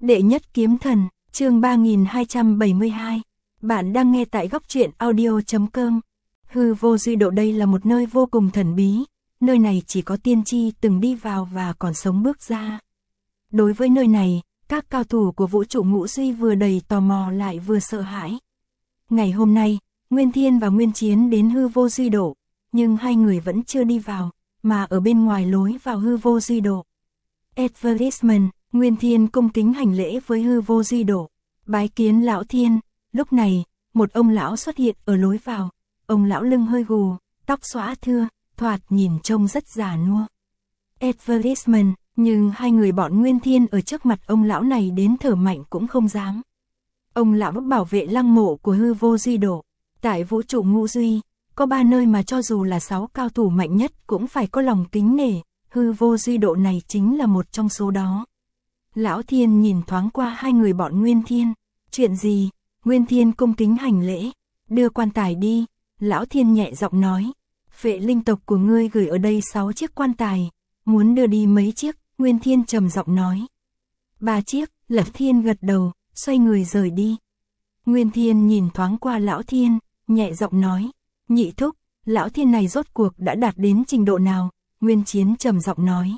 Đệ nhất kiếm thần, chương 3272. Bạn đang nghe tại góc truyện audio.com. Hư vô duy độ, đây là một nơi vô cùng thần bí, nơi này chỉ có tiên tri từng đi vào và còn sống bước ra. Đối với nơi này, các cao thủ của vũ trụ ngũ duy vừa đầy tò mò lại vừa sợ hãi. Ngày hôm nay, Nguyên Thiên và Nguyên Chiến đến hư vô duy độ, nhưng hai người vẫn chưa đi vào, mà ở bên ngoài lối vào hư vô duy độ. Advertisement. Nguyên Thiên cung kính hành lễ với hư vô duy độ, bái kiến lão Thiên. Lúc này, một ông lão xuất hiện ở lối vào. Ông lão lưng hơi gù, tóc xõa thưa, thoạt nhìn trông rất già nua. Advertisement, nhưng hai người bọn Nguyên Thiên ở trước mặt ông lão này đến thở mạnh cũng không dám. Ông lão bảo vệ lăng mộ của hư vô duy độ. Tại vũ trụ ngũ duy, có 3 nơi mà cho dù là 6 cao thủ mạnh nhất cũng phải có lòng kính nể, hư vô duy độ này chính là một trong số đó. Lão Thiên nhìn thoáng qua hai người bọn Nguyên Thiên. Chuyện gì? Nguyên Thiên cung kính hành lễ. Đưa quan tài đi. Lão Thiên nhẹ giọng nói. Phệ linh tộc của ngươi gửi ở đây 6 chiếc quan tài. Muốn đưa đi mấy chiếc? Nguyên Thiên trầm giọng nói. 3 chiếc. Lão Thiên gật đầu, xoay người rời đi. Nguyên Thiên nhìn thoáng qua Lão Thiên, nhẹ giọng nói. Nhị thúc, Lão Thiên này rốt cuộc đã đạt đến trình độ nào? Nguyên Chiến trầm giọng nói.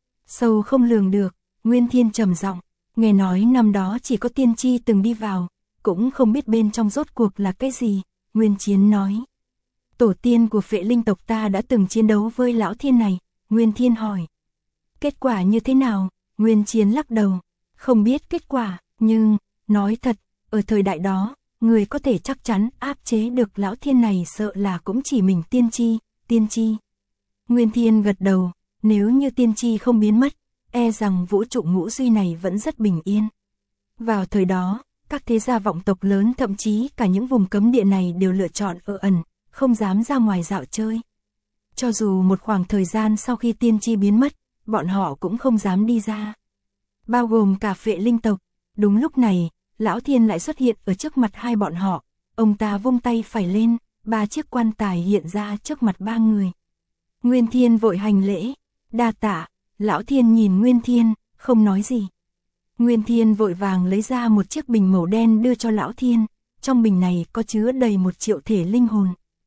Sâu không lường được. Nguyên Thiên trầm giọng, nghe nói năm đó chỉ có tiên tri từng đi vào, cũng không biết bên trong rốt cuộc là cái gì. Nguyên Chiến nói, tổ tiên của phệ linh tộc ta đã từng chiến đấu với Lão Thiên này. Nguyên Thiên hỏi, kết quả như thế nào? Nguyên Chiến lắc đầu, không biết kết quả, nhưng, nói thật, ở thời đại đó, người có thể chắc chắn áp chế được Lão Thiên này sợ là cũng chỉ mình tiên tri. Nguyên Thiên gật đầu, nếu như tiên tri không biến mất, e rằng vũ trụ ngũ duy này vẫn rất bình yên. Vào thời đó, các thế gia vọng tộc lớn thậm chí cả những vùng cấm địa này đều lựa chọn ở ẩn, không dám ra ngoài dạo chơi. Cho dù một khoảng thời gian sau khi tiên tri biến mất, bọn họ cũng không dám đi ra. Bao gồm cả phệ linh tộc. Đúng lúc này, Lão Thiên lại xuất hiện ở trước mặt hai bọn họ. Ông ta vung tay phải lên, 3 chiếc quan tài hiện ra trước mặt 3 người. Nguyên Thiên vội hành lễ, đa tạ. Lão Thiên nhìn Nguyên Thiên, không nói gì. Nguyên Thiên vội vàng lấy ra một chiếc bình màu đen đưa cho Lão Thiên, trong bình này có chứa đầy 1 triệu thể linh hồn.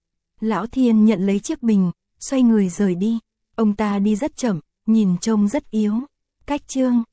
Lão Thiên nhận lấy chiếc bình, xoay người rời đi. Ông ta đi rất chậm, nhìn trông rất yếu. Cách chương